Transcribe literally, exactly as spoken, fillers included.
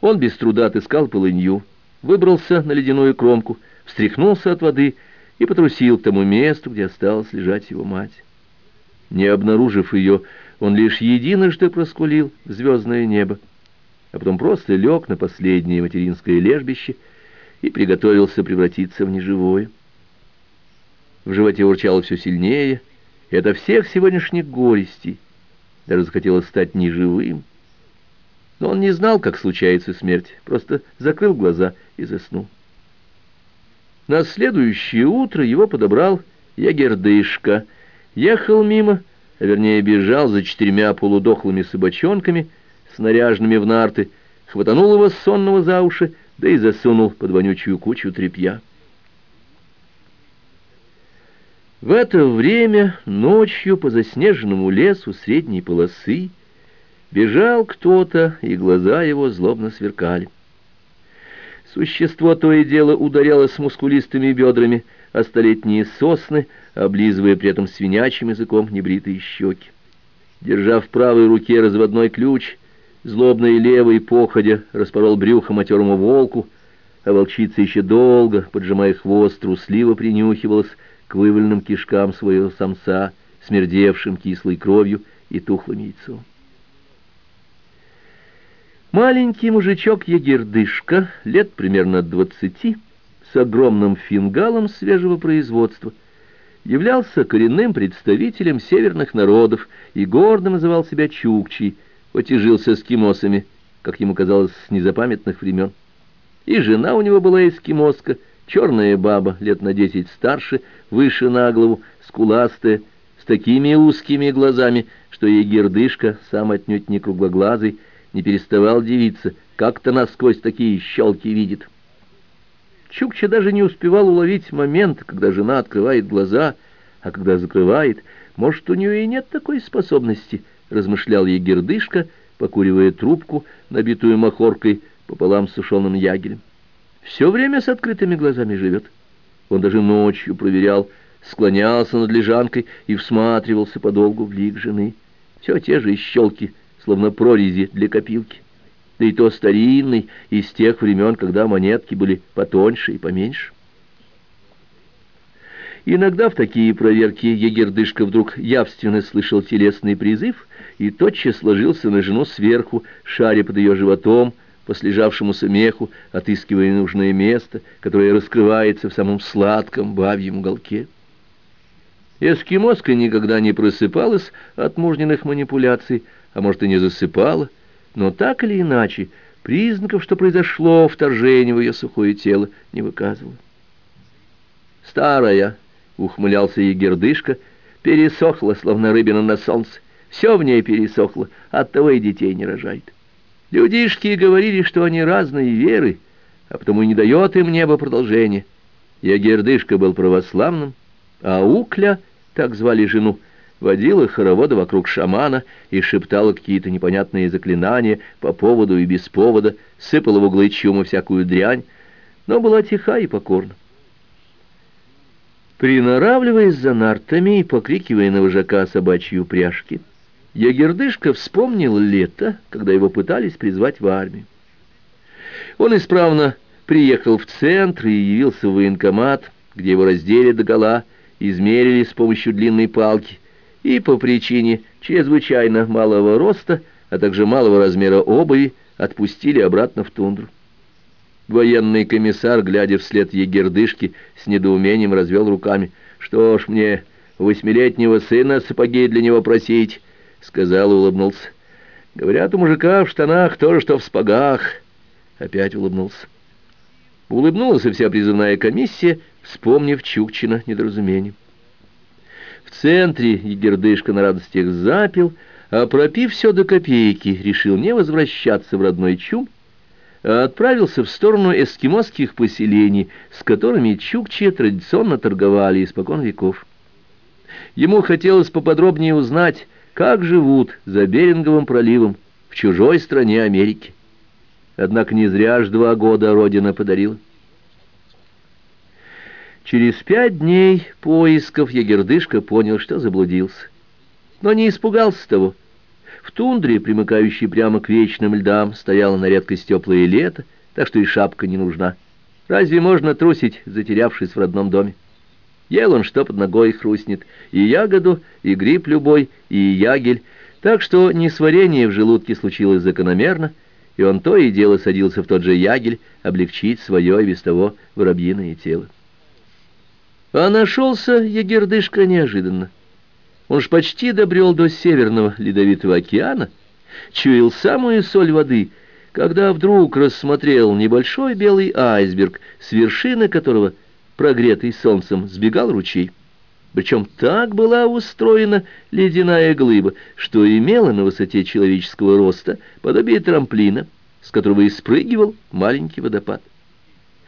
Он без труда отыскал полынью, выбрался на ледяную кромку, встряхнулся от воды и потрусил к тому месту, где осталась лежать его мать. Не обнаружив ее, он лишь единожды проскулил в звездное небо, а потом просто лег на последнее материнское лежбище и приготовился превратиться в неживое. В животе урчало все сильнее, и ото всех сегодняшних горестей даже захотелось стать неживым. Но он не знал, как случается смерть, просто закрыл глаза и заснул. На следующее утро его подобрал ягердышка. Ехал мимо, а вернее бежал за четырьмя полудохлыми собачонками, снаряженными в нарты, хватанул его сонного за уши, да и засунул под вонючую кучу тряпья. В это время ночью по заснеженному лесу средней полосы бежал кто-то, и глаза его злобно сверкали. Существо то и дело ударялось мускулистыми бедрами о столетние сосны, облизывая при этом свинячьим языком небритые щеки. Держа в правой руке разводной ключ, злобной левой походя распорол брюхо матерому волку, а волчица еще долго, поджимая хвост, трусливо принюхивалась к вываленным кишкам своего самца, смердевшим кислой кровью и тухлым яйцом. Маленький мужичок-ягердышка, лет примерно двадцати, с огромным фингалом свежего производства, являлся коренным представителем северных народов и гордо называл себя чукчей, потяжил с эскимосами, как ему казалось, с незапамятных времен. И жена у него была эскимоска, черная баба, лет на десять старше, выше на голову, скуластая, с такими узкими глазами, что ягердышка, сам отнюдь не круглоглазый, не переставал дивиться, как-то насквозь такие щелки видит. Чукча даже не успевал уловить момент, когда жена открывает глаза, а когда закрывает, может, у нее и нет такой способности, размышлял ягердышка, покуривая трубку, набитую махоркой, пополам с сушеным ягелем. Все время с открытыми глазами живет. Он даже ночью проверял, склонялся над лежанкой и всматривался подолгу в лик жены. Все те же щелки, словно прорези для копилки. Да и то старинный, из тех времен, когда монетки были потоньше и поменьше. Иногда в такие проверки ягердышка вдруг явственно слышал телесный призыв и тотчас ложился на жену сверху, шаря под ее животом, по слежавшемуся меху, отыскивая нужное место, которое раскрывается в самом сладком бабьем уголке. Эскимоска никогда не просыпалась от мужниных манипуляций, а может и не засыпала, но так или иначе признаков, что произошло вторжение в ее сухое тело, не выказывала. «Старая», — ухмылялся ягердышка, — «пересохла, словно рыбина на солнце. Все в ней пересохло, оттого и детей не рожает. Людишки говорили, что они разные веры, а потому и не дает им небо продолжения. Ягердышка был православным, а Укля, так звали жену, водила хороводы вокруг шамана и шептала какие-то непонятные заклинания по поводу и без повода, сыпала в углы чумы всякую дрянь, но была тиха и покорна. Приноравливаясь за нартами и покрикивая на вожака собачьи упряжки, ягердышка вспомнил лето, когда его пытались призвать в армию. Он исправно приехал в центр и явился в военкомат, где его раздели догола, измерили с помощью длинной палки, и по причине чрезвычайно малого роста, а также малого размера обуви, отпустили обратно в тундру. Военный комиссар, глядя вслед ягердышки, с недоумением развел руками. «Что ж мне, восьмилетнего сына сапоги для него просить?» — сказал и улыбнулся. «Говорят, у мужика в штанах тоже, что в сапогах». Опять улыбнулся. Улыбнулась и вся призывная комиссия, вспомнив Чукчина недоразумение. В центре ягердышка на радостях запил, а пропив все до копейки, решил не возвращаться в родной чум, а отправился в сторону эскимосских поселений, с которыми чукчи традиционно торговали испокон веков. Ему хотелось поподробнее узнать, как живут за Беринговым проливом в чужой стране Америки. Однако не зря ж два года родина подарила. Через пять дней поисков ягердышка понял, что заблудился. Но не испугался того. В тундре, примыкающей прямо к вечным льдам, стояло на редкость теплое лето, так что и шапка не нужна. Разве можно трусить, затерявшись в родном доме? Ел он, что под ногой хрустнет, и ягоду, и гриб любой, и ягель, так что несварение в желудке случилось закономерно, и он то и дело садился в тот же ягель облегчить свое и без того воробьиное тело. А нашелся ягердышка неожиданно. Он ж почти добрел до Северного Ледовитого океана, чуял самую соль воды, когда вдруг рассмотрел небольшой белый айсберг, с вершины которого, прогретый солнцем, сбегал ручей. Причем так была устроена ледяная глыба, что имела на высоте человеческого роста подобие трамплина, с которого и спрыгивал маленький водопад.